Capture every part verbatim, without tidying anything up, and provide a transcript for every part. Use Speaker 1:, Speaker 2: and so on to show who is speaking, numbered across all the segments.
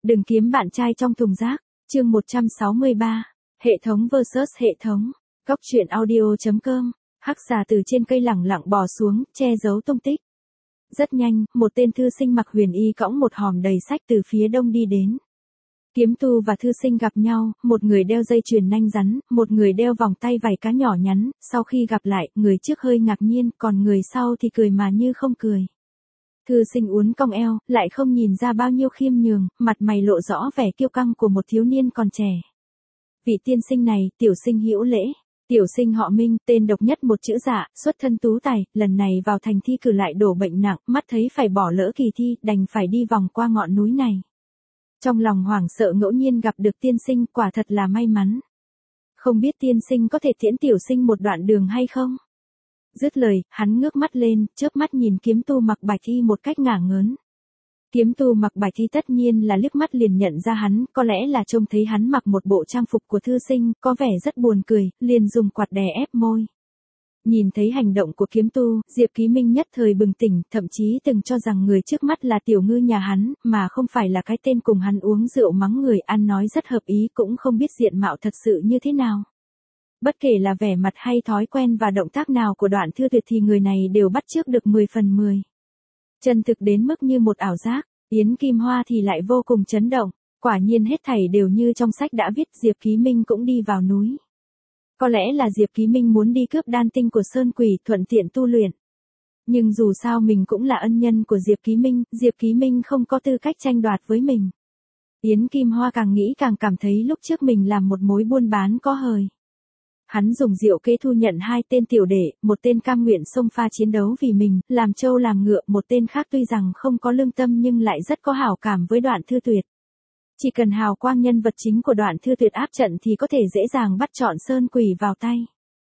Speaker 1: Đừng kiếm bạn trai trong thùng rác. Chương một trăm sáu mươi ba. Hệ thống versus hệ thống. Góc truyện audio chấm com. Hắc xà từ trên cây lẳng lặng bò xuống, che giấu tung tích. Rất nhanh, một tên thư sinh mặc huyền y cõng một hòm đầy sách từ phía đông đi đến. Kiếm tu và thư sinh gặp nhau, một người đeo dây chuyền nanh rắn, một người đeo vòng tay vảy cá nhỏ nhắn, sau khi gặp lại, người trước hơi ngạc nhiên, còn người sau thì cười mà như không cười. Thư sinh uốn cong eo, lại không nhìn ra bao nhiêu khiêm nhường, mặt mày lộ rõ vẻ kiêu căng của một thiếu niên còn trẻ. Vị tiên sinh này, tiểu sinh hữu lễ. Tiểu sinh họ Minh, tên độc nhất một chữ dạ, xuất thân tú tài, lần này vào thành thi cử lại đổ bệnh nặng, mắt thấy phải bỏ lỡ kỳ thi, đành phải đi vòng qua ngọn núi này. Trong lòng hoảng sợ ngẫu nhiên gặp được tiên sinh, quả thật là may mắn. Không biết tiên sinh có thể tiễn tiểu sinh một đoạn đường hay không? Dứt lời, hắn ngước mắt lên, chớp mắt nhìn kiếm tu mặc bạch y một cách ngả ngớn. Kiếm tu mặc bạch y tất nhiên là liếc mắt liền nhận ra hắn, có lẽ là trông thấy hắn mặc một bộ trang phục của thư sinh, có vẻ rất buồn cười, liền dùng quạt đè ép môi. Nhìn thấy hành động của kiếm tu, Diệp Ký Minh nhất thời bừng tỉnh, thậm chí từng cho rằng người trước mắt là tiểu ngư nhà hắn, mà không phải là cái tên cùng hắn uống rượu mắng người ăn nói rất hợp ý, cũng không biết diện mạo thật sự như thế nào. Bất kể là vẻ mặt hay thói quen và động tác nào của Đoạn Thư Tuyệt thì người này đều bắt chước được mười phần mười. Chân thực đến mức như một ảo giác, Yến Kim Hoa thì lại vô cùng chấn động, quả nhiên hết thảy đều như trong sách đã viết. Diệp Ký Minh cũng đi vào núi. Có lẽ là Diệp Ký Minh muốn đi cướp đan tinh của Sơn Quỷ, thuận tiện tu luyện. Nhưng dù sao mình cũng là ân nhân của Diệp Ký Minh, Diệp Ký Minh không có tư cách tranh đoạt với mình. Yến Kim Hoa càng nghĩ càng cảm thấy lúc trước mình làm một mối buôn bán có hời. Hắn dùng rượu kế thu nhận hai tên tiểu đệ, một tên cam nguyện xông pha chiến đấu vì mình, làm trâu làm ngựa, một tên khác tuy rằng không có lương tâm nhưng lại rất có hảo cảm với Đoạn Thư Tuyệt. Chỉ cần hào quang nhân vật chính của Đoạn Thư Tuyệt áp trận thì có thể dễ dàng bắt trọn Sơn Quỷ vào tay.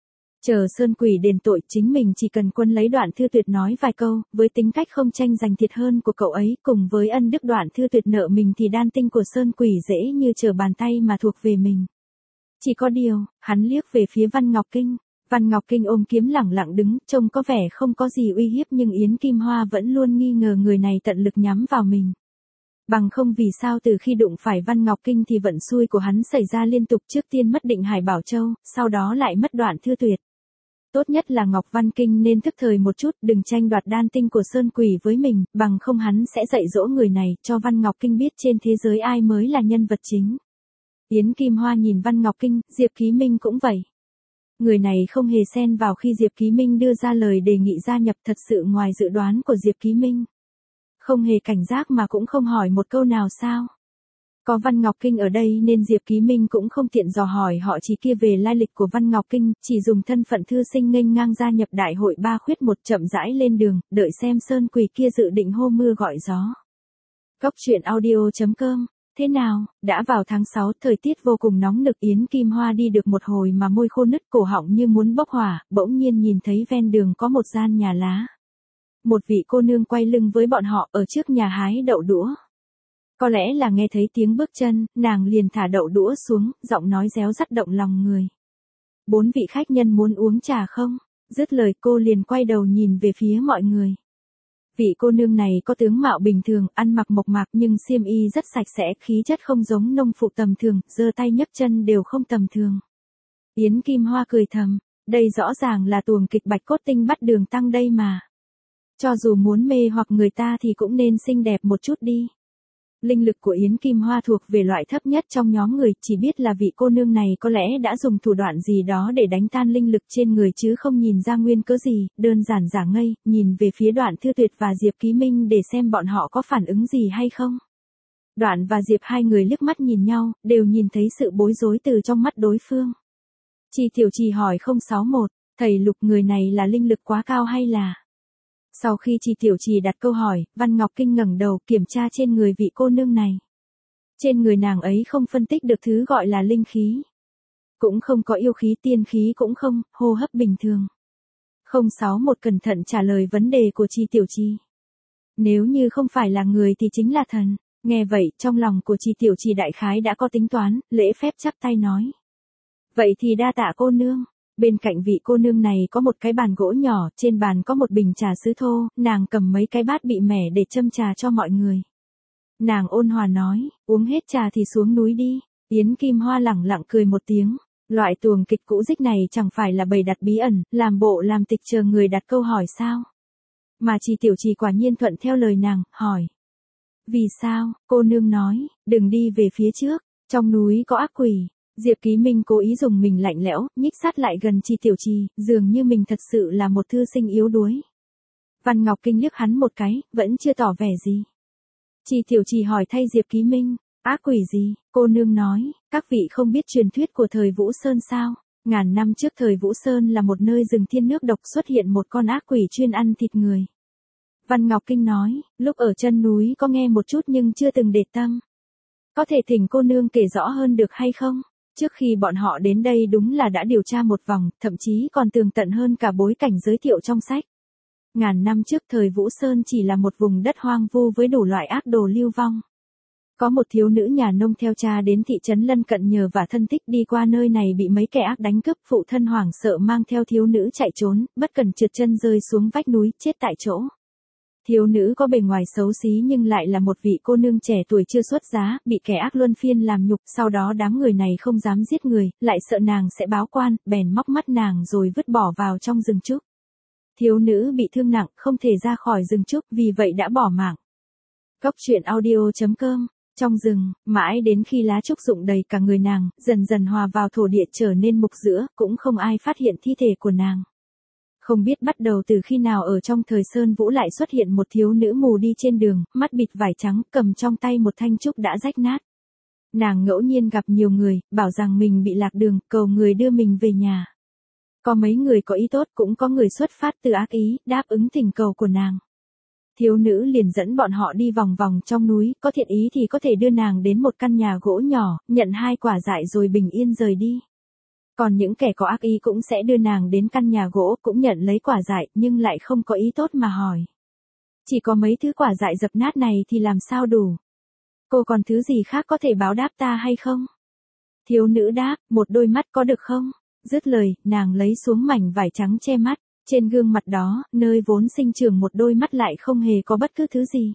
Speaker 1: Chờ Sơn Quỷ đền tội, chính mình chỉ cần quân lấy Đoạn Thư Tuyệt nói vài câu, với tính cách không tranh giành thiệt hơn của cậu ấy, cùng với ân đức Đoạn Thư Tuyệt nợ mình thì đan tinh của Sơn Quỷ dễ như trở bàn tay mà thuộc về mình. Chỉ có điều, hắn liếc về phía Văn Ngọc Kinh. Văn Ngọc Kinh ôm kiếm lẳng lặng đứng, trông có vẻ không có gì uy hiếp nhưng Yến Kim Hoa vẫn luôn nghi ngờ người này tận lực nhắm vào mình. Bằng không vì sao từ khi đụng phải Văn Ngọc Kinh thì vận xui của hắn xảy ra liên tục, trước tiên mất Định Hải Bảo Châu, sau đó lại mất Đoạn Thư Tuyệt. Tốt nhất là Ngọc Văn Kinh nên thức thời một chút, đừng tranh đoạt đan tinh của Sơn Quỷ với mình, bằng không hắn sẽ dạy dỗ người này, cho Văn Ngọc Kinh biết trên thế giới ai mới là nhân vật chính. Yến Kim Hoa nhìn Văn Ngọc Kinh, Diệp Ký Minh cũng vậy. Người này không hề xen vào khi Diệp Ký Minh đưa ra lời đề nghị gia nhập, thật sự ngoài dự đoán của Diệp Ký Minh. Không hề cảnh giác mà cũng không hỏi một câu nào sao. Có Văn Ngọc Kinh ở đây nên Diệp Ký Minh cũng không tiện dò hỏi họ chỉ kia về lai lịch của Văn Ngọc Kinh, chỉ dùng thân phận thư sinh nghênh ngang gia nhập đại hội ba khuyết một, chậm rãi lên đường, đợi xem Sơn Quỷ kia dự định hô mưa gọi gió. Góc truyện audio chấm com. Thế nào, đã vào tháng sáu, thời tiết vô cùng nóng nực, Yến Kim Hoa đi được một hồi mà môi khô nứt, cổ họng như muốn bốc hỏa, bỗng nhiên nhìn thấy ven đường có một gian nhà lá. Một vị cô nương quay lưng với bọn họ ở trước nhà hái đậu đũa. Có lẽ là nghe thấy tiếng bước chân, nàng liền thả đậu đũa xuống, giọng nói réo rắt động lòng người. Bốn vị khách nhân muốn uống trà không? Dứt lời cô liền quay đầu nhìn về phía mọi người. Vị cô nương này có tướng mạo bình thường, ăn mặc mộc mạc nhưng xiêm y rất sạch sẽ, khí chất không giống nông phụ tầm thường, giơ tay nhấc chân đều không tầm thường. Yến Kim Hoa cười thầm, đây rõ ràng là tuồng kịch Bạch Cốt Tinh bắt Đường Tăng đây mà. Cho dù muốn mê hoặc người ta thì cũng nên xinh đẹp một chút đi. Linh lực của Yến Kim Hoa thuộc về loại thấp nhất trong nhóm người, chỉ biết là vị cô nương này có lẽ đã dùng thủ đoạn gì đó để đánh tan linh lực trên người chứ không nhìn ra nguyên cớ gì, đơn giản giả ngây, nhìn về phía Đoạn Thư Tuyệt và Diệp Ký Minh để xem bọn họ có phản ứng gì hay không. Đoạn và Diệp hai người liếc mắt nhìn nhau, đều nhìn thấy sự bối rối từ trong mắt đối phương. Chi Tiểu Trì hỏi không sáu một, thầy Lục, người này là linh lực quá cao hay là... Sau khi Chi Tiểu Trì đặt câu hỏi, Văn Ngọc Kinh ngẩng đầu kiểm tra trên người vị cô nương này. Trên người nàng ấy không phân tích được thứ gọi là linh khí. Cũng không có yêu khí, tiên khí cũng không, hô hấp bình thường. không sáu một cẩn thận trả lời vấn đề của Chi Tiểu Trì. Nếu như không phải là người thì chính là thần. Nghe vậy, trong lòng của Chi Tiểu Trì đại khái đã có tính toán, lễ phép chắp tay nói. Vậy thì đa tạ cô nương. Bên cạnh vị cô nương này có một cái bàn gỗ nhỏ, trên bàn có một bình trà sứ thô, nàng cầm mấy cái bát bị mẻ để châm trà cho mọi người. Nàng ôn hòa nói, uống hết trà thì xuống núi đi. Yến Kim Hoa lẳng lặng cười một tiếng. Loại tuồng kịch cũ dích này chẳng phải là bày đặt bí ẩn, làm bộ làm tịch chờ người đặt câu hỏi sao? Mà Trì Tiểu Trì quả nhiên thuận theo lời nàng, hỏi. Vì sao? Cô nương nói, đừng đi về phía trước, trong núi có ác quỷ. Diệp Ký Minh cố ý dùng mình lạnh lẽo, nhích sát lại gần Trì Tiểu Trì, dường như mình thật sự là một thư sinh yếu đuối. Văn Ngọc Kinh liếc hắn một cái, vẫn chưa tỏ vẻ gì. Trì Tiểu Trì hỏi thay Diệp Ký Minh, ác quỷ gì? Cô nương nói, các vị không biết truyền thuyết của thời Vũ Sơn sao? Ngàn năm trước thời Vũ Sơn là một nơi rừng thiên nước độc, xuất hiện một con ác quỷ chuyên ăn thịt người. Văn Ngọc Kinh nói, lúc ở chân núi có nghe một chút nhưng chưa từng để tâm. Có thể thỉnh cô nương kể rõ hơn được hay không? Trước khi bọn họ đến đây đúng là đã điều tra một vòng, thậm chí còn tường tận hơn cả bối cảnh giới thiệu trong sách. Ngàn năm trước thời Vũ Sơn chỉ là một vùng đất hoang vu với đủ loại ác đồ lưu vong. Có một thiếu nữ nhà nông theo cha đến thị trấn lân cận nhờ vả thân thích, đi qua nơi này bị mấy kẻ ác đánh cướp, phụ thân hoảng sợ mang theo thiếu nữ chạy trốn, bất cẩn trượt chân rơi xuống vách núi, chết tại chỗ. Thiếu nữ có bề ngoài xấu xí nhưng lại là một vị cô nương trẻ tuổi chưa xuất giá, bị kẻ ác luân phiên làm nhục, sau đó đám người này không dám giết người, lại sợ nàng sẽ báo quan, bèn móc mắt nàng rồi vứt bỏ vào trong rừng trúc. Thiếu nữ bị thương nặng, không thể ra khỏi rừng trúc, vì vậy đã bỏ mạng. Cốc truyện audio chấm com. Trong rừng, mãi đến khi lá trúc rụng đầy cả người nàng, dần dần hòa vào thổ địa trở nên mục giữa, cũng không ai phát hiện thi thể của nàng. Không biết bắt đầu từ khi nào ở trong thời Sơn Vũ lại xuất hiện một thiếu nữ mù đi trên đường, mắt bịt vải trắng, cầm trong tay một thanh trúc đã rách nát. Nàng ngẫu nhiên gặp nhiều người, bảo rằng mình bị lạc đường, cầu người đưa mình về nhà. Có mấy người có ý tốt, cũng có người xuất phát từ ác ý, đáp ứng thỉnh cầu của nàng. Thiếu nữ liền dẫn bọn họ đi vòng vòng trong núi, có thiện ý thì có thể đưa nàng đến một căn nhà gỗ nhỏ, nhận hai quả dại rồi bình yên rời đi. Còn những kẻ có ác ý cũng sẽ đưa nàng đến căn nhà gỗ, cũng nhận lấy quả dại, nhưng lại không có ý tốt mà hỏi. Chỉ có mấy thứ quả dại dập nát này thì làm sao đủ? Cô còn thứ gì khác có thể báo đáp ta hay không? Thiếu nữ đáp, một đôi mắt có được không? Dứt lời, nàng lấy xuống mảnh vải trắng che mắt. Trên gương mặt đó, nơi vốn sinh trưởng một đôi mắt lại không hề có bất cứ thứ gì.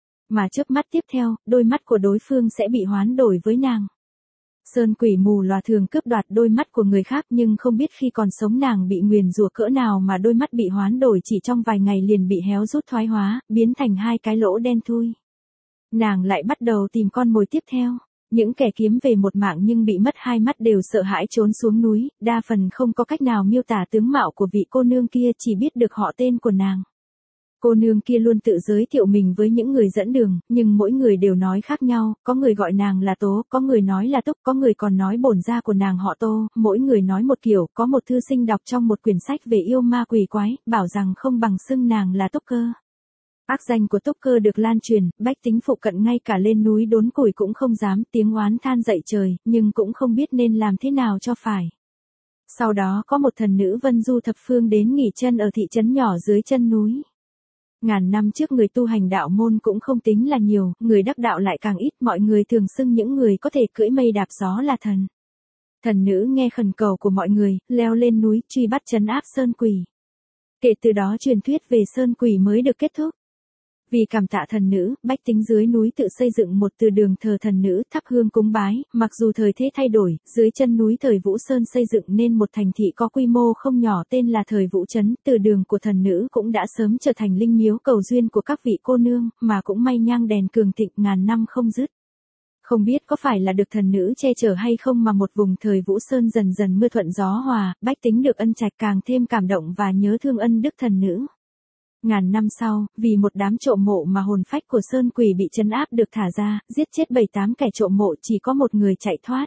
Speaker 1: Mà chớp mắt tiếp theo, đôi mắt của đối phương sẽ bị hoán đổi với nàng. Sơn quỷ mù lòa thường cướp đoạt đôi mắt của người khác, nhưng không biết khi còn sống nàng bị nguyền rủa cỡ nào mà đôi mắt bị hoán đổi chỉ trong vài ngày liền bị héo rút thoái hóa, biến thành hai cái lỗ đen thui. Nàng lại bắt đầu tìm con mồi tiếp theo. Những kẻ kiếm về một mạng nhưng bị mất hai mắt đều sợ hãi trốn xuống núi, đa phần không có cách nào miêu tả tướng mạo của vị cô nương kia, chỉ biết được họ tên của nàng. Cô nương kia luôn tự giới thiệu mình với những người dẫn đường, nhưng mỗi người đều nói khác nhau, có người gọi nàng là Tố, có người nói là Túc, có người còn nói bổn gia của nàng họ Tô, mỗi người nói một kiểu. Có một thư sinh đọc trong một quyển sách về yêu ma quỷ quái, bảo rằng không bằng xưng nàng là Túc Cơ. Ác danh của Túc Cơ được lan truyền, bách tính phụ cận ngay cả lên núi đốn củi cũng không dám, tiếng oán than dậy trời, nhưng cũng không biết nên làm thế nào cho phải. Sau đó có một thần nữ Vân Du thập phương đến nghỉ chân ở thị trấn nhỏ dưới chân núi. Ngàn năm trước người tu hành đạo môn cũng không tính là nhiều, người đắc đạo lại càng ít, mọi người thường xưng những người có thể cưỡi mây đạp gió là thần. Thần nữ nghe khẩn cầu của mọi người, leo lên núi truy bắt trấn áp sơn quỷ. Kể từ đó truyền thuyết về sơn quỷ mới được kết thúc. Vì cảm tạ thần nữ, bách tính dưới núi tự xây dựng một từ đường thờ thần nữ, thắp hương cúng bái. Mặc dù thời thế thay đổi, dưới chân núi thời Vũ Sơn xây dựng nên một thành thị có quy mô không nhỏ tên là thời Vũ Trấn. Từ đường của thần nữ cũng đã sớm trở thành linh miếu cầu duyên của các vị cô nương, mà cũng may nhang đèn cường thịnh ngàn năm không dứt. Không biết có phải là được thần nữ che chở hay không mà một vùng thời Vũ Sơn dần dần mưa thuận gió hòa, bách tính được ân trạch càng thêm cảm động và nhớ thương ân đức thần nữ. Ngàn năm sau, vì một đám trộm mộ mà hồn phách của sơn quỷ bị trấn áp được thả ra, giết chết bảy tám kẻ trộm mộ, chỉ có một người chạy thoát.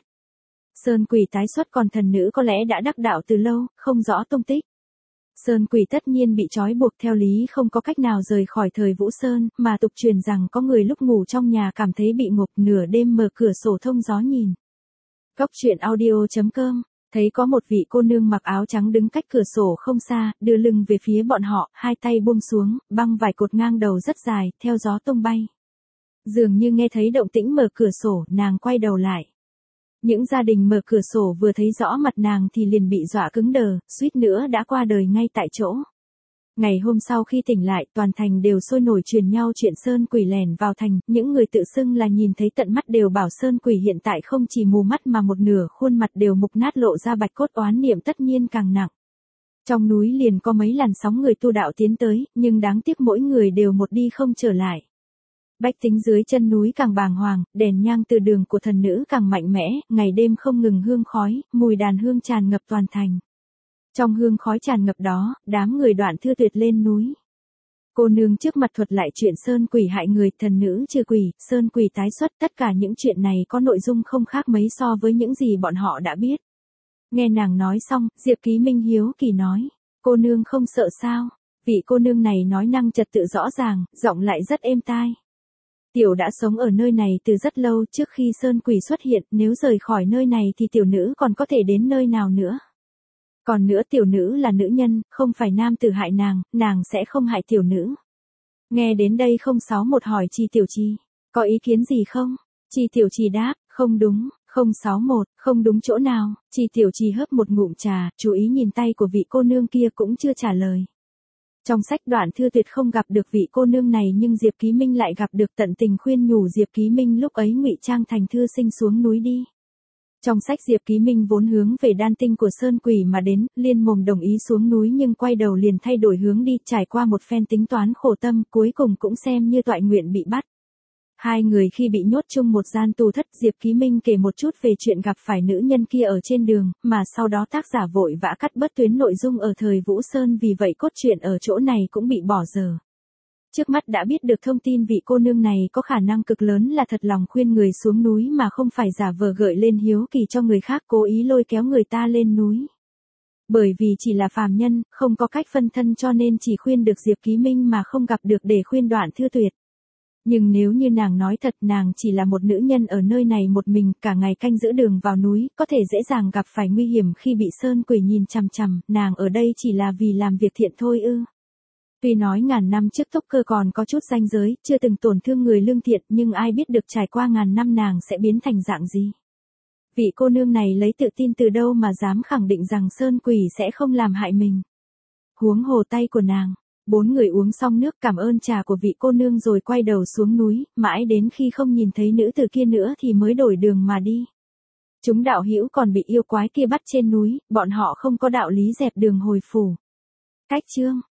Speaker 1: Sơn quỷ tái xuất, còn thần nữ có lẽ đã đắc đạo từ lâu, không rõ tung tích. Sơn quỷ tất nhiên bị trói buộc theo lý không có cách nào rời khỏi thời Vũ Sơn, mà tục truyền rằng có người lúc ngủ trong nhà cảm thấy bị ngộp, nửa đêm mở cửa sổ thông gió nhìn. Cốc truyện audio chấm com. Thấy có một vị cô nương mặc áo trắng đứng cách cửa sổ không xa, đưa lưng về phía bọn họ, hai tay buông xuống, băng vải cột ngang đầu rất dài, theo gió tung bay. Dường như nghe thấy động tĩnh mở cửa sổ, nàng quay đầu lại. Những gia đình mở cửa sổ vừa thấy rõ mặt nàng thì liền bị dọa cứng đờ, suýt nữa đã qua đời ngay tại chỗ. Ngày hôm sau khi tỉnh lại, toàn thành đều sôi nổi truyền nhau chuyện Sơn Quỷ lẻn vào thành, những người tự xưng là nhìn thấy tận mắt đều bảo Sơn Quỷ hiện tại không chỉ mù mắt mà một nửa khuôn mặt đều mục nát lộ ra bạch cốt oán niệm tất nhiên càng nặng. Trong núi liền có mấy làn sóng người tu đạo tiến tới, nhưng đáng tiếc mỗi người đều một đi không trở lại. Bách tính dưới chân núi càng bàng hoàng, đèn nhang từ đường của thần nữ càng mạnh mẽ, ngày đêm không ngừng hương khói, mùi đàn hương tràn ngập toàn thành. Trong hương khói tràn ngập đó, đám người Đoạn Thư Tuyệt lên núi. Cô nương trước mặt thuật lại chuyện Sơn Quỷ hại người, thần nữ trừ quỷ, Sơn Quỷ tái xuất, tất cả những chuyện này có nội dung không khác mấy so với những gì bọn họ đã biết. Nghe nàng nói xong, Diệp Ký Minh hiếu kỳ nói, cô nương không sợ sao? Vị cô nương này nói năng trật tự rõ ràng, giọng lại rất êm tai. Tiểu đã sống ở nơi này từ rất lâu, trước khi Sơn Quỷ xuất hiện, nếu rời khỏi nơi này thì tiểu nữ còn có thể đến nơi nào nữa. Còn nữa tiểu nữ là nữ nhân, không phải nam tử hại nàng, nàng sẽ không hại tiểu nữ. Nghe đến đây không sáu một hỏi Chi Tiểu Trì, có ý kiến gì không? Chi Tiểu Trì đáp, không đúng, không sáu một, không đúng chỗ nào. Chi Tiểu Trì hớp một ngụm trà, chú ý nhìn tay của vị cô nương kia cũng chưa trả lời. Trong sách Đoạn Thư Tuyệt không gặp được vị cô nương này nhưng Diệp Ký Minh lại gặp được, tận tình khuyên nhủ Diệp Ký Minh lúc ấy ngụy trang thành thư sinh xuống núi đi. Trong sách Diệp Ký Minh vốn hướng về đan tinh của Sơn Quỷ mà đến, liên mồm đồng ý xuống núi nhưng quay đầu liền thay đổi hướng đi, trải qua một phen tính toán khổ tâm, cuối cùng cũng xem như toại nguyện bị bắt. Hai người khi bị nhốt chung một gian tù thất, Diệp Ký Minh kể một chút về chuyện gặp phải nữ nhân kia ở trên đường, mà sau đó tác giả vội vã cắt bớt tuyến nội dung ở thời Vũ Sơn, vì vậy cốt truyện ở chỗ này cũng bị bỏ dở. Trước mắt đã biết được thông tin vị cô nương này có khả năng cực lớn là thật lòng khuyên người xuống núi mà không phải giả vờ gợi lên hiếu kỳ cho người khác, cố ý lôi kéo người ta lên núi. Bởi vì chỉ là phàm nhân, không có cách phân thân cho nên chỉ khuyên được Diệp Ký Minh mà không gặp được để khuyên Đoạn Thư Tuyệt. Nhưng nếu như nàng nói thật, nàng chỉ là một nữ nhân ở nơi này một mình, cả ngày canh giữ đường vào núi, có thể dễ dàng gặp phải nguy hiểm khi bị Sơn Quỷ nhìn chằm chằm, nàng ở đây chỉ là vì làm việc thiện thôi ư? Tuy nói ngàn năm trước Tốc Cơ còn có chút ranh giới, chưa từng tổn thương người lương thiện, nhưng ai biết được trải qua ngàn năm nàng sẽ biến thành dạng gì? Vị cô nương này lấy tự tin từ đâu mà dám khẳng định rằng Sơn Quỷ sẽ không làm hại mình? Huống hồ tay của nàng. Bốn người uống xong nước cảm ơn trà của vị cô nương rồi quay đầu xuống núi, mãi đến khi không nhìn thấy nữ tử kia nữa thì mới đổi đường mà đi. Chúng đạo hữu còn bị yêu quái kia bắt trên núi, bọn họ không có đạo lý dẹp đường hồi phủ. Cách chương